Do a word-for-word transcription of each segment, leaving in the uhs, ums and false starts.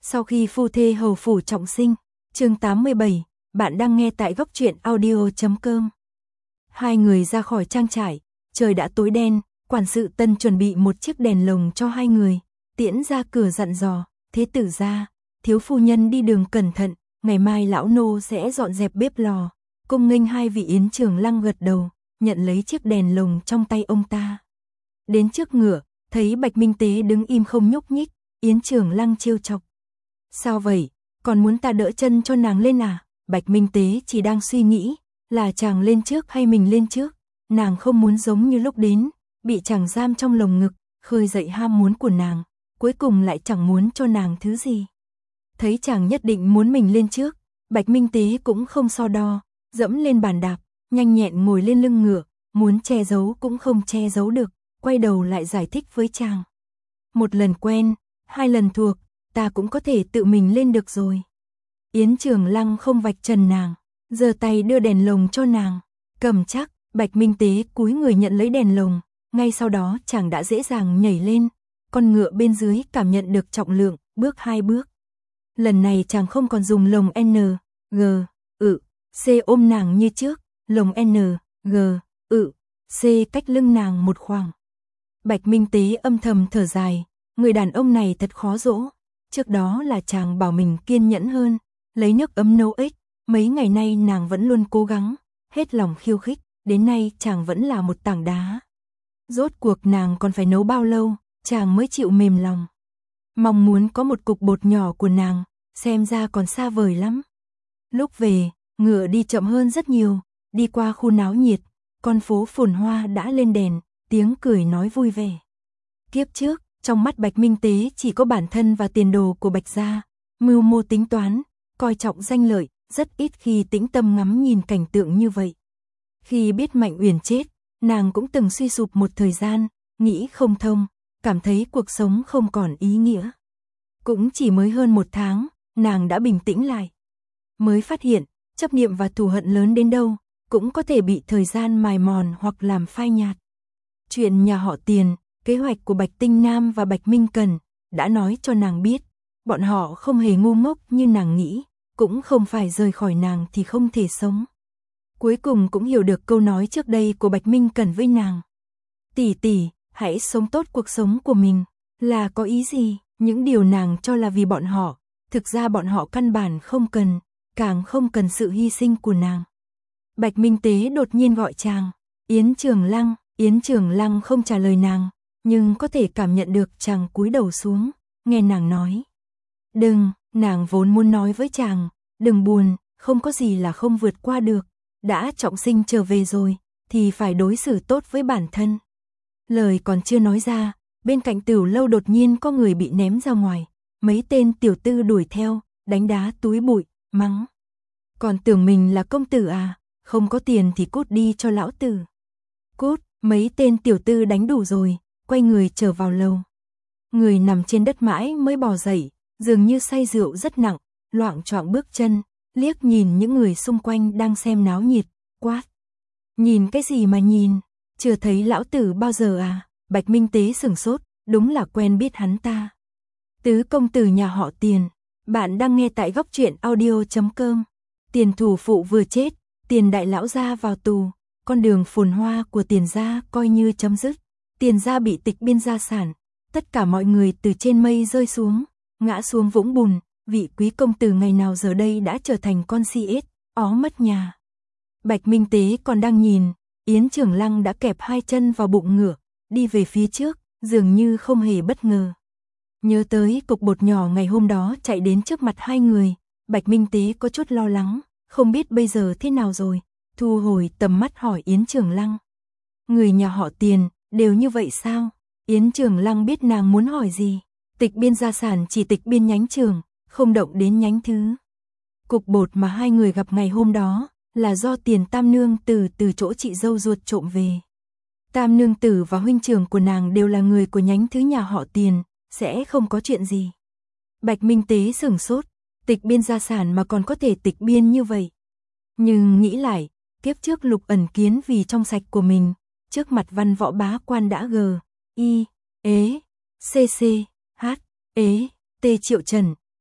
Sau khi phu thê hầu phủ trọng sinh, chương tám mươi bảy, bạn đang nghe tại góc truyện audio chấm com. Hai người ra khỏi trang trại, trời đã tối đen, quản sự Tân chuẩn bị một chiếc đèn lồng cho hai người, tiễn ra cửa dặn dò, thế tử gia, thiếu phu nhân đi đường cẩn thận, ngày mai lão nô sẽ dọn dẹp bếp lò. Cung nghênh hai vị Yến Trường Lăng gật đầu, nhận lấy chiếc đèn lồng trong tay ông ta. Đến trước ngựa, thấy Bạch Minh Tế đứng im không nhúc nhích, Yến Trường Lăng trêu chọc. Sao vậy, còn muốn ta đỡ chân cho nàng lên à? Bạch Minh Tế chỉ đang suy nghĩ, là chàng lên trước hay mình lên trước, nàng không muốn giống như lúc đến, bị chàng giam trong lồng ngực, khơi dậy ham muốn của nàng, cuối cùng lại chẳng muốn cho nàng thứ gì. Thấy chàng nhất định muốn mình lên trước, Bạch Minh Tế cũng không so đo, dẫm lên bàn đạp, nhanh nhẹn ngồi lên lưng ngựa, muốn che giấu cũng không che giấu được, quay đầu lại giải thích với chàng. Một lần quen, hai lần thuộc, ta cũng có thể tự mình lên được rồi. Yến Trường Lăng không vạch trần nàng, giơ tay đưa đèn lồng cho nàng, cầm chắc. Bạch Minh Tế cúi người nhận lấy đèn lồng, ngay sau đó chàng đã dễ dàng nhảy lên, con ngựa bên dưới cảm nhận được trọng lượng, bước hai bước. Lần này chàng không còn dùng lồng N, G, ự, C ôm nàng như trước, lồng N, G, ự, C cách lưng nàng một khoảng. Bạch Minh Tế âm thầm thở dài, người đàn ông này thật khó dỗ, trước đó là chàng bảo mình kiên nhẫn hơn, lấy nước ấm nấu ích, mấy ngày nay nàng vẫn luôn cố gắng, hết lòng khiêu khích, đến nay chàng vẫn là một tảng đá. Rốt cuộc nàng còn phải nấu bao lâu, chàng mới chịu mềm lòng. Mong muốn có một cục bột nhỏ của nàng, xem ra còn xa vời lắm. Lúc về, ngựa đi chậm hơn rất nhiều, đi qua khu náo nhiệt, con phố phồn hoa đã lên đèn, tiếng cười nói vui vẻ. Kiếp trước, trong mắt Bạch Minh Tế chỉ có bản thân và tiền đồ của Bạch gia, mưu mô tính toán, coi trọng danh lợi, rất ít khi tĩnh tâm ngắm nhìn cảnh tượng như vậy. Khi biết Mạnh Uyển chết, nàng cũng từng suy sụp một thời gian, nghĩ không thông, cảm thấy cuộc sống không còn ý nghĩa. Cũng chỉ mới hơn một tháng, nàng đã bình tĩnh lại. Mới phát hiện, chấp niệm và thù hận lớn đến đâu, cũng có thể bị thời gian mài mòn hoặc làm phai nhạt. Chuyện nhà họ Tiền, kế hoạch của Bạch Tinh Nam và Bạch Minh Cần, đã nói cho nàng biết, bọn họ không hề ngu ngốc như nàng nghĩ, cũng không phải rời khỏi nàng thì không thể sống. Cuối cùng cũng hiểu được câu nói trước đây của Bạch Minh Cần với nàng. Tỷ tỷ, hãy sống tốt cuộc sống của mình, là có ý gì? Những điều nàng cho là vì bọn họ, thực ra bọn họ căn bản không cần, càng không cần sự hy sinh của nàng. Bạch Minh Tế đột nhiên gọi chàng, Yến Trường Lăng, Yến Trường Lăng không trả lời nàng, nhưng có thể cảm nhận được chàng cúi đầu xuống, nghe nàng nói. Đừng, nàng vốn muốn nói với chàng, đừng buồn, không có gì là không vượt qua được. Đã trọng sinh trở về rồi, thì phải đối xử tốt với bản thân. Lời còn chưa nói ra, bên cạnh Tiểu Lâu đột nhiên có người bị ném ra ngoài, mấy tên tiểu tư đuổi theo, đánh đá túi bụi, mắng. Còn tưởng mình là công tử à, không có tiền thì cút đi cho lão tử. Cút, mấy tên tiểu tư đánh đủ rồi, quay người trở vào lầu. Người nằm trên đất mãi mới bò dậy, dường như say rượu rất nặng, loạng choạng bước chân. Liếc nhìn những người xung quanh đang xem náo nhiệt, quát. Nhìn cái gì mà nhìn, chưa thấy lão tử bao giờ à? Bạch Minh Tế sửng sốt, đúng là quen biết hắn ta. Tứ công tử nhà họ Tiền, bạn đang nghe tại góc truyện audio chấm com. Tiền thủ phụ vừa chết, Tiền đại lão gia vào tù, con đường phồn hoa của Tiền gia coi như chấm dứt. Tiền gia bị tịch biên gia sản, tất cả mọi người từ trên mây rơi xuống, ngã xuống vũng bùn. Vị quý công tử ngày nào giờ đây đã trở thành con si ếch, ó mất nhà. Bạch Minh Tế còn đang nhìn, Yến Trường Lăng đã kẹp hai chân vào bụng ngựa, đi về phía trước, dường như không hề bất ngờ. Nhớ tới cục bột nhỏ ngày hôm đó chạy đến trước mặt hai người, Bạch Minh Tế có chút lo lắng, không biết bây giờ thế nào rồi, thu hồi tầm mắt hỏi Yến Trường Lăng. Người nhà họ Tiền, đều như vậy sao? Yến Trường Lăng biết nàng muốn hỏi gì, tịch biên gia sản chỉ tịch biên nhánh trường, không động đến nhánh thứ. Cục bột mà hai người gặp ngày hôm đó, là do Tiền tam nương tử từ chỗ chị dâu ruột trộm về. Tam nương tử và huynh trưởng của nàng đều là người của nhánh thứ nhà họ Tiền, sẽ không có chuyện gì. Bạch Minh Tế sửng sốt, tịch biên gia sản mà còn có thể tịch biên như vậy. Nhưng nghĩ lại, kiếp trước Lục Ẩn Kiến vì trong sạch của mình, trước mặt văn võ bá quan đã g, i, ế, c c, h, ế, t triệu trần,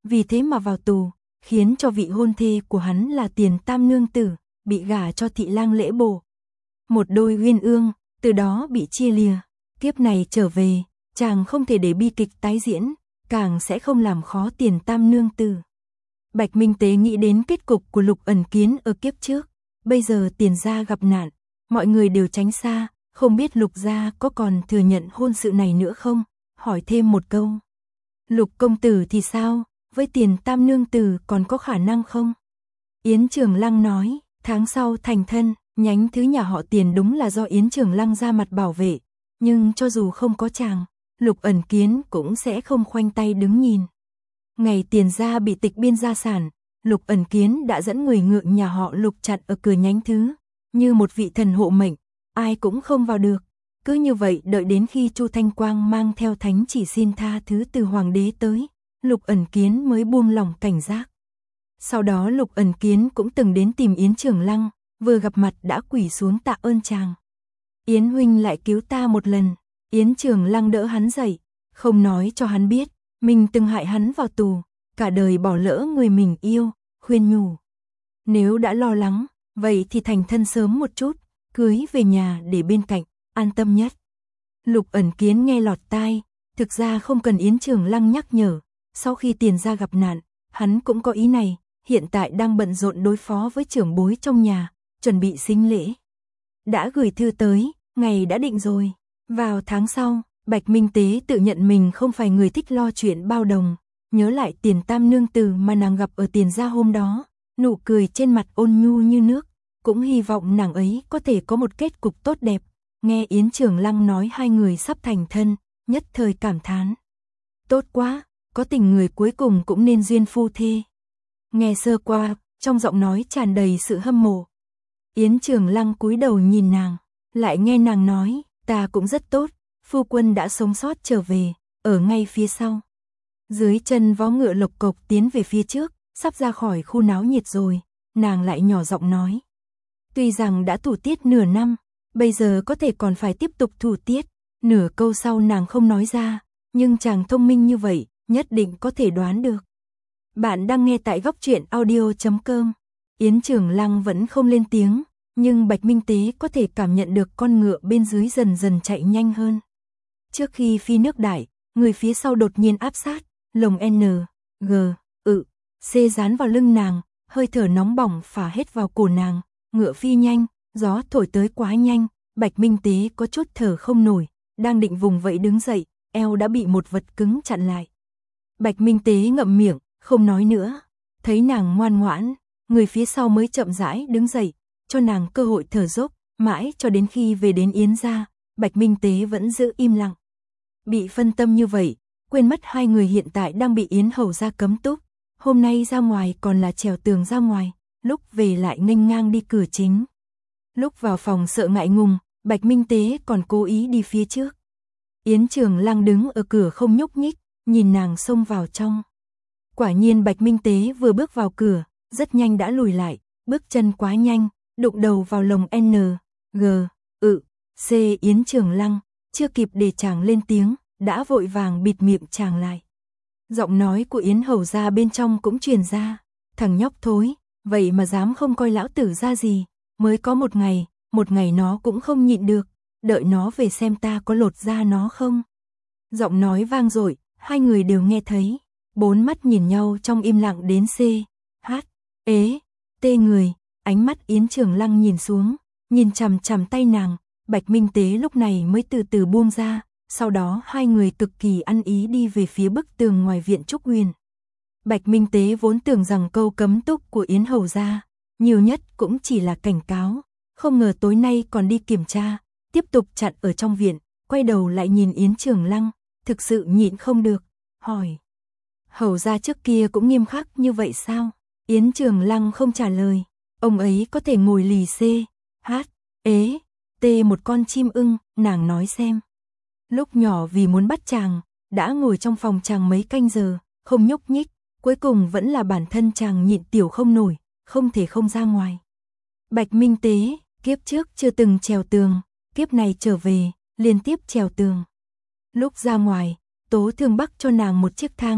vì thế mà vào tù, khiến cho vị hôn thê của hắn là Tiền Tam nương tử, bị gả cho thị lang Lễ Bổ. Một đôi uyên ương, từ đó bị chia lìa. Kiếp này trở về, chàng không thể để bi kịch tái diễn, càng sẽ không làm khó Tiền Tam nương tử. Bạch Minh Tế nghĩ đến kết cục của Lục Ẩn Kiến ở kiếp trước, bây giờ Tiền gia gặp nạn, mọi người đều tránh xa, không biết Lục gia có còn thừa nhận hôn sự này nữa không? Hỏi thêm một câu. Lục công tử thì sao, với Tiền Tam nương tử còn có khả năng không? Yến Trường Lăng nói, tháng sau thành thân, nhánh thứ nhà họ Tiền đúng là do Yến Trường Lăng ra mặt bảo vệ, nhưng cho dù không có chàng, Lục Ẩn Kiến cũng sẽ không khoanh tay đứng nhìn. Ngày Tiền gia bị tịch biên gia sản, Lục Ẩn Kiến đã dẫn người ngựa nhà họ Lục chặn ở cửa nhánh thứ, như một vị thần hộ mệnh, ai cũng không vào được. Cứ như vậy đợi đến khi Chu Thanh Quang mang theo thánh chỉ xin tha thứ từ hoàng đế tới, Lục Ẩn Kiến mới buông lỏng cảnh giác. Sau đó Lục Ẩn Kiến cũng từng đến tìm Yến Trường Lăng, vừa gặp mặt đã quỳ xuống tạ ơn chàng. Yến huynh lại cứu ta một lần. Yến Trường Lăng đỡ hắn dậy, không nói cho hắn biết, mình từng hại hắn vào tù, cả đời bỏ lỡ người mình yêu, khuyên nhủ. Nếu đã lo lắng, vậy thì thành thân sớm một chút, cưới về nhà để bên cạnh, an tâm nhất. Lục Ẩn Kiến nghe lọt tai, thực ra không cần Yến Trường Lăng nhắc nhở, sau khi Tiền gia gặp nạn, hắn cũng có ý này, hiện tại đang bận rộn đối phó với trưởng bối trong nhà, chuẩn bị sính lễ. Đã gửi thư tới, ngày đã định rồi. Vào tháng sau, Bạch Minh Tế tự nhận mình không phải người thích lo chuyện bao đồng, nhớ lại Tiền Tam nương tử mà nàng gặp ở Tiền gia hôm đó, nụ cười trên mặt ôn nhu như nước, cũng hy vọng nàng ấy có thể có một kết cục tốt đẹp. Nghe Yến Trường Lăng nói hai người sắp thành thân, nhất thời cảm thán. Tốt quá, có tình người cuối cùng cũng nên duyên phu thê. Nghe sơ qua, trong giọng nói tràn đầy sự hâm mộ. Yến Trường Lăng cúi đầu nhìn nàng, lại nghe nàng nói, ta cũng rất tốt, phu quân đã sống sót trở về, ở ngay phía sau. Dưới chân vó ngựa lộc cộc tiến về phía trước, sắp ra khỏi khu náo nhiệt rồi, nàng lại nhỏ giọng nói. Tuy rằng đã thủ tiết nửa năm, bây giờ có thể còn phải tiếp tục thủ tiết, nửa câu sau nàng không nói ra, nhưng chàng thông minh như vậy, nhất định có thể đoán được. Bạn đang nghe tại góc truyện audio chấm com. Yến Trường Lăng vẫn không lên tiếng, nhưng Bạch Minh Tế có thể cảm nhận được con ngựa bên dưới dần dần chạy nhanh hơn. Trước khi phi nước đại, người phía sau đột nhiên áp sát, lồng N, G, ự, C dán vào lưng nàng, hơi thở nóng bỏng phả hết vào cổ nàng, ngựa phi nhanh, gió thổi tới quá nhanh, Bạch Minh Tế có chút thở không nổi, đang định vùng vẫy đứng dậy, eo đã bị một vật cứng chặn lại. Bạch Minh Tế ngậm miệng, không nói nữa, thấy nàng ngoan ngoãn, người phía sau mới chậm rãi đứng dậy, cho nàng cơ hội thở dốc, mãi cho đến khi về đến Yến gia, Bạch Minh Tế vẫn giữ im lặng. Bị phân tâm như vậy, quên mất hai người hiện tại đang bị Yến hầu gia cấm túc, hôm nay ra ngoài còn là trèo tường ra ngoài, lúc về lại nghênh ngang đi cửa chính. Lúc vào phòng sợ ngại ngùng, Bạch Minh Tế còn cố ý đi phía trước. Yến Trường Lăng đứng ở cửa không nhúc nhích, nhìn nàng xông vào trong. Quả nhiên Bạch Minh Tế vừa bước vào cửa, rất nhanh đã lùi lại, bước chân quá nhanh, đụng đầu vào lồng N, G, ự, C Yến Trường Lăng, chưa kịp để chàng lên tiếng, đã vội vàng bịt miệng chàng lại. Giọng nói của Yến hầu gia bên trong cũng truyền ra, thằng nhóc thối, vậy mà dám không coi lão tử ra gì, mới có một ngày, một ngày nó cũng không nhịn được, đợi nó về xem ta có lột da nó không. Giọng nói vang dội, hai người đều nghe thấy, bốn mắt nhìn nhau trong im lặng đến C, H, ế, T người, ánh mắt Yến Trường Lăng nhìn xuống, nhìn chằm chằm tay nàng, Bạch Minh Tế lúc này mới từ từ buông ra, sau đó hai người cực kỳ ăn ý đi về phía bức tường ngoài viện Trúc Huyền. Bạch Minh Tế vốn tưởng rằng câu cấm túc của Yến hầu gia, nhiều nhất cũng chỉ là cảnh cáo, không ngờ tối nay còn đi kiểm tra, tiếp tục chặn ở trong viện, quay đầu lại nhìn Yến Trường Lăng, thực sự nhịn không được, hỏi. Hầu gia trước kia cũng nghiêm khắc như vậy sao? Yến Trường Lăng không trả lời, ông ấy có thể ngồi lì C, H, ế, T một con chim ưng, nàng nói xem. Lúc nhỏ vì muốn bắt chàng, đã ngồi trong phòng chàng mấy canh giờ, không nhúc nhích, cuối cùng vẫn là bản thân chàng nhịn tiểu không nổi, không thể không ra ngoài. Bạch Minh Tế, kiếp trước chưa từng trèo tường, kiếp này trở về, liên tiếp trèo tường. Lúc ra ngoài, Tố Thương Bắc cho nàng một chiếc thang,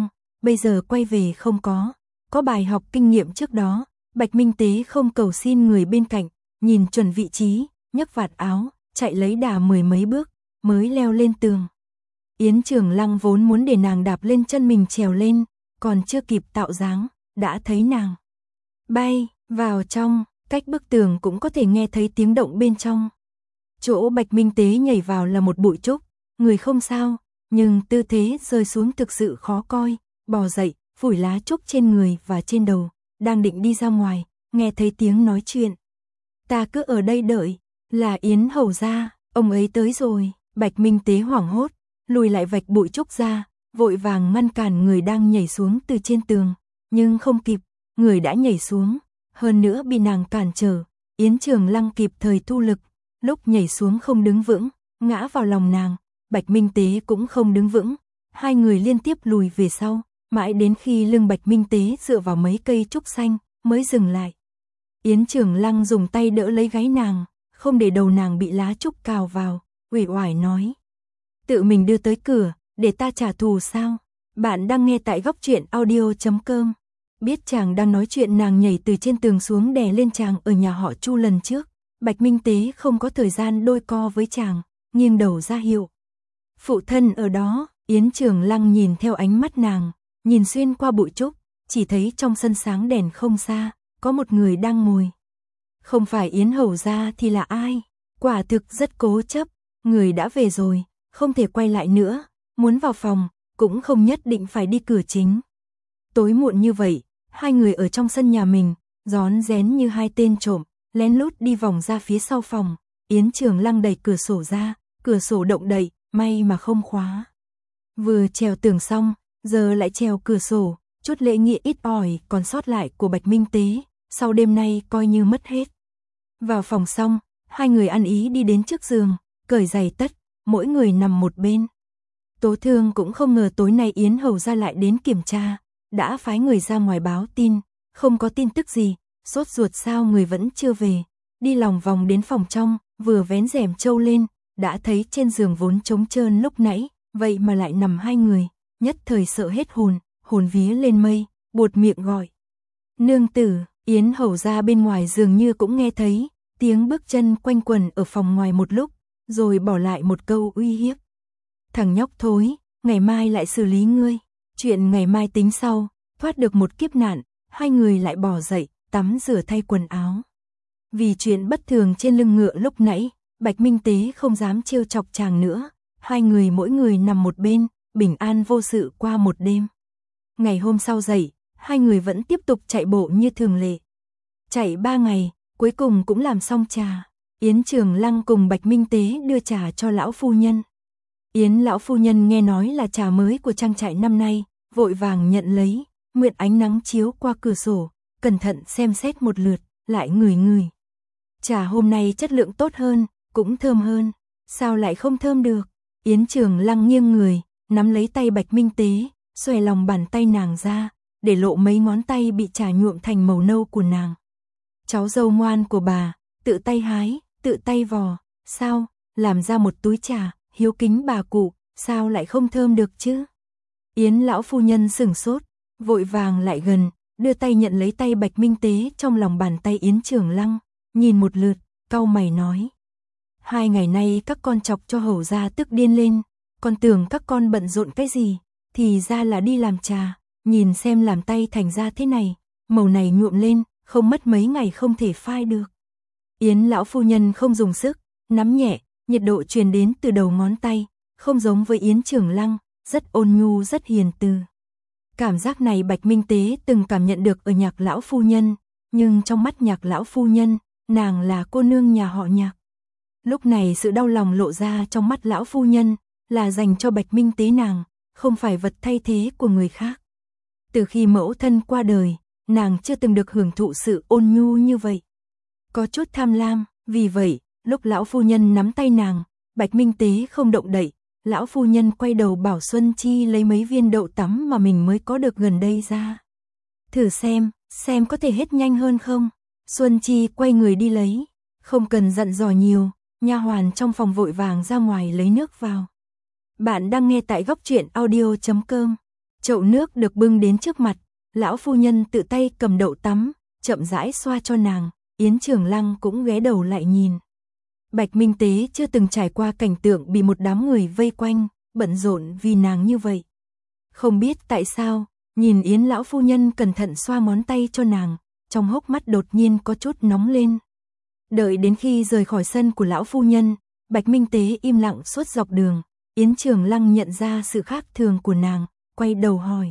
bây giờ quay về không có, có bài học kinh nghiệm trước đó, Bạch Minh Tế không cầu xin người bên cạnh, nhìn chuẩn vị trí, nhấc vạt áo, chạy lấy đà mười mấy bước, mới leo lên tường. Yến Trường Lăng vốn muốn để nàng đạp lên chân mình trèo lên, còn chưa kịp tạo dáng, đã thấy nàng bay vào trong, cách bức tường cũng có thể nghe thấy tiếng động bên trong. Chỗ Bạch Minh Tế nhảy vào là một bụi trúc, người không sao, nhưng tư thế rơi xuống thực sự khó coi, bò dậy, phủi lá trúc trên người và trên đầu, đang định đi ra ngoài, nghe thấy tiếng nói chuyện. Ta cứ ở đây đợi, là Yến hầu gia, ông ấy tới rồi. Bạch Minh Tế hoảng hốt, lùi lại vạch bụi trúc ra, vội vàng ngăn cản người đang nhảy xuống từ trên tường, nhưng không kịp, người đã nhảy xuống, hơn nữa bị nàng cản trở. Yến Trường Lăng kịp thời thu lực, lúc nhảy xuống không đứng vững, ngã vào lòng nàng, Bạch Minh Tế cũng không đứng vững, hai người liên tiếp lùi về sau, mãi đến khi lưng Bạch Minh Tế dựa vào mấy cây trúc xanh, mới dừng lại. Yến Trường Lăng dùng tay đỡ lấy gáy nàng, không để đầu nàng bị lá trúc cào vào, uể oải nói. Tự mình đưa tới cửa, để ta trả thù sao? Bạn đang nghe tại góc truyện audio chấm com. Biết chàng đang nói chuyện, nàng nhảy từ trên tường xuống đè lên chàng ở nhà họ Chu lần trước. Bạch Minh Tế không có thời gian đôi co với chàng, nghiêng đầu ra hiệu. Phụ thân ở đó. Yến Trường Lăng nhìn theo ánh mắt nàng, nhìn xuyên qua bụi trúc, chỉ thấy trong sân sáng đèn không xa, có một người đang ngồi. Không phải Yến hầu gia thì là ai? Quả thực rất cố chấp, người đã về rồi, không thể quay lại nữa, muốn vào phòng, cũng không nhất định phải đi cửa chính. Tối muộn như vậy, hai người ở trong sân nhà mình, rón rén như hai tên trộm, lén lút đi vòng ra phía sau phòng. Yến Trường Lăng đẩy cửa sổ ra, cửa sổ động đậy, may mà không khóa. Vừa trèo tường xong, giờ lại trèo cửa sổ, chút lễ nghĩa ít ỏi còn sót lại của Bạch Minh Tế, sau đêm nay coi như mất hết. Vào phòng xong, hai người ăn ý đi đến trước giường, cởi giày tất, mỗi người nằm một bên. Tố Thương cũng không ngờ tối nay Yến hầu gia lại đến kiểm tra, đã phái người ra ngoài báo tin, không có tin tức gì, sốt ruột sao người vẫn chưa về. Đi lòng vòng đến phòng trong, vừa vén rèm trâu lên, đã thấy trên giường vốn trống trơn lúc nãy, vậy mà lại nằm hai người, nhất thời sợ hết hồn, hồn vía lên mây, buột miệng gọi. Nương tử. Yến hầu gia bên ngoài dường như cũng nghe thấy, tiếng bước chân quanh quẩn ở phòng ngoài một lúc, rồi bỏ lại một câu uy hiếp. Thằng nhóc thối, ngày mai lại xử lý ngươi, chuyện ngày mai tính sau. Thoát được một kiếp nạn, hai người lại bò dậy, tắm rửa thay quần áo. Vì chuyện bất thường trên lưng ngựa lúc nãy, Bạch Minh Tế không dám trêu chọc chàng nữa, hai người mỗi người nằm một bên, bình an vô sự qua một đêm. Ngày hôm sau dậy, hai người vẫn tiếp tục chạy bộ như thường lệ. Chạy ba ngày, cuối cùng cũng làm xong trà. Yến Trường Lăng cùng Bạch Minh Tế đưa trà cho lão phu nhân. Yến lão phu nhân nghe nói là trà mới của trang trại năm nay, vội vàng nhận lấy, mượn ánh nắng chiếu qua cửa sổ, cẩn thận xem xét một lượt, lại ngửi ngửi. Trà hôm nay chất lượng tốt hơn, cũng thơm hơn, sao lại không thơm được? Yến Trường Lăng nghiêng người, nắm lấy tay Bạch Minh Tế, xòe lòng bàn tay nàng ra, để lộ mấy ngón tay bị trà nhuộm thành màu nâu của nàng. Cháu dâu ngoan của bà, tự tay hái, tự tay vò, sao, làm ra một túi trà, hiếu kính bà cụ, sao lại không thơm được chứ? Yến lão phu nhân sửng sốt, vội vàng lại gần, đưa tay nhận lấy tay Bạch Minh Tế trong lòng bàn tay Yến Trường Lăng, nhìn một lượt, cau mày nói. Hai ngày nay các con chọc cho hầu gia tức điên lên, con tưởng các con bận rộn cái gì, thì ra là đi làm trà, nhìn xem làm tay thành ra thế này, màu này nhuộm lên, không mất mấy ngày không thể phai được. Yến lão phu nhân không dùng sức, nắm nhẹ, nhiệt độ truyền đến từ đầu ngón tay, không giống với Yến Trường Lăng, rất ôn nhu rất hiền từ. Cảm giác này Bạch Minh Tế từng cảm nhận được ở Nhạc lão phu nhân, nhưng trong mắt Nhạc lão phu nhân, nàng là cô nương nhà họ Nhạc. Lúc này sự đau lòng lộ ra trong mắt lão phu nhân, là dành cho Bạch Minh Tế nàng, không phải vật thay thế của người khác. Từ khi mẫu thân qua đời, nàng chưa từng được hưởng thụ sự ôn nhu như vậy. Có chút tham lam, vì vậy, lúc lão phu nhân nắm tay nàng, Bạch Minh Tế không động đậy, lão phu nhân quay đầu bảo Xuân Chi lấy mấy viên đậu tắm mà mình mới có được gần đây ra. Thử xem, xem có thể hết nhanh hơn không? Xuân Chi quay người đi lấy, không cần dặn dò nhiều, nha hoàn trong phòng vội vàng ra ngoài lấy nước vào. Bạn đang nghe tại góc truyện audio chấm com. Chậu nước được bưng đến trước mặt, lão phu nhân tự tay cầm đậu tắm, chậm rãi xoa cho nàng, Yến Trường Lăng cũng ghé đầu lại nhìn. Bạch Minh Tế chưa từng trải qua cảnh tượng bị một đám người vây quanh, bận rộn vì nàng như vậy. Không biết tại sao, nhìn Yến lão phu nhân cẩn thận xoa ngón tay cho nàng, trong hốc mắt đột nhiên có chút nóng lên. Đợi đến khi rời khỏi sân của lão phu nhân, Bạch Minh Tế im lặng suốt dọc đường, Yến Trường Lăng nhận ra sự khác thường của nàng, quay đầu hỏi.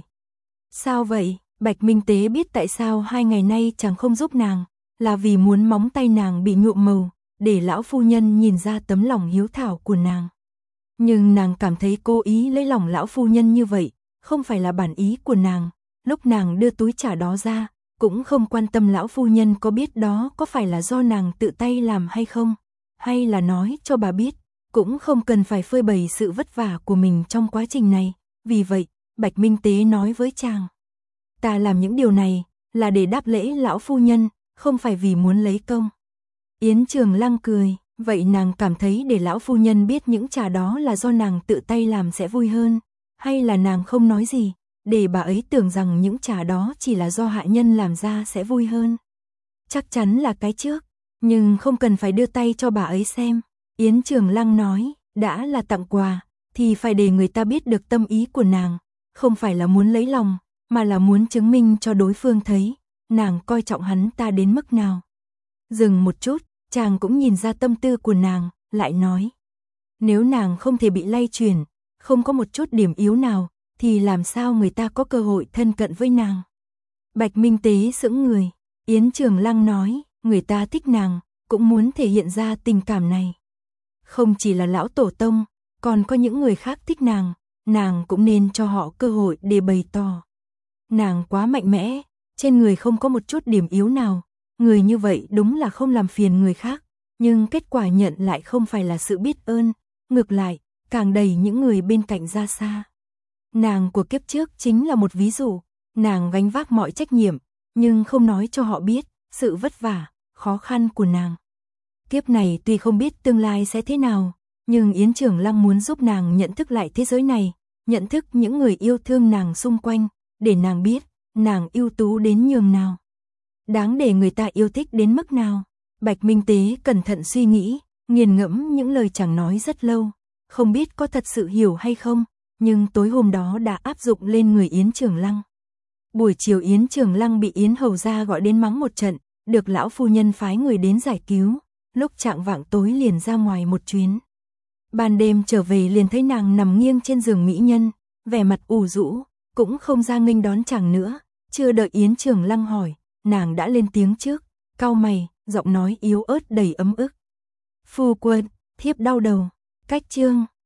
Sao vậy? Bạch Minh Tế biết tại sao hai ngày nay chàng không giúp nàng, là vì muốn móng tay nàng bị nhuộm màu, để lão phu nhân nhìn ra tấm lòng hiếu thảo của nàng. Nhưng nàng cảm thấy cố ý lấy lòng lão phu nhân như vậy, không phải là bản ý của nàng, lúc nàng đưa túi trà đó ra, cũng không quan tâm lão phu nhân có biết đó có phải là do nàng tự tay làm hay không, hay là nói cho bà biết, cũng không cần phải phơi bày sự vất vả của mình trong quá trình này. Vì vậy, Bạch Minh Tế nói với chàng, ta làm những điều này là để đáp lễ lão phu nhân, không phải vì muốn lấy công. Yến Trường Lăng cười, vậy nàng cảm thấy để lão phu nhân biết những trà đó là do nàng tự tay làm sẽ vui hơn, hay là nàng không nói gì, để bà ấy tưởng rằng những trà đó chỉ là do hạ nhân làm ra sẽ vui hơn? Chắc chắn là cái trước, nhưng không cần phải đưa tay cho bà ấy xem. Yến Trường Lăng nói, đã là tặng quà, thì phải để người ta biết được tâm ý của nàng, không phải là muốn lấy lòng, mà là muốn chứng minh cho đối phương thấy, nàng coi trọng hắn ta đến mức nào. Dừng một chút, chàng cũng nhìn ra tâm tư của nàng, lại nói. Nếu nàng không thể bị lay chuyển, không có một chút điểm yếu nào, thì làm sao người ta có cơ hội thân cận với nàng? Bạch Minh Tế sững người, Yến Trường Lăng nói, người ta thích nàng, cũng muốn thể hiện ra tình cảm này. Không chỉ là lão tổ tông, còn có những người khác thích nàng, nàng cũng nên cho họ cơ hội để bày tỏ. Nàng quá mạnh mẽ, trên người không có một chút điểm yếu nào, người như vậy đúng là không làm phiền người khác, nhưng kết quả nhận lại không phải là sự biết ơn, ngược lại, càng đẩy những người bên cạnh ra xa. Nàng của kiếp trước chính là một ví dụ, nàng gánh vác mọi trách nhiệm, nhưng không nói cho họ biết sự vất vả, khó khăn của nàng. Kiếp này tuy không biết tương lai sẽ thế nào, nhưng Yến Trường Lăng muốn giúp nàng nhận thức lại thế giới này, nhận thức những người yêu thương nàng xung quanh, để nàng biết, nàng ưu tú đến nhường nào. Đáng để người ta yêu thích đến mức nào. Bạch Minh Tế cẩn thận suy nghĩ, nghiền ngẫm những lời chàng nói rất lâu, không biết có thật sự hiểu hay không, nhưng tối hôm đó đã áp dụng lên người Yến Trường Lăng. Buổi chiều Yến Trường Lăng bị Yến hầu gia gọi đến mắng một trận, được lão phu nhân phái người đến giải cứu, lúc chạng vạng tối liền ra ngoài một chuyến. Ban đêm trở về liền thấy nàng nằm nghiêng trên giường mỹ nhân, vẻ mặt ủ rũ, cũng không ra nghênh đón chàng nữa, chưa đợi Yến Trường Lăng hỏi, nàng đã lên tiếng trước, cau mày, giọng nói yếu ớt đầy ấm ức. Phu quân, thiếp đau đầu. Cách chương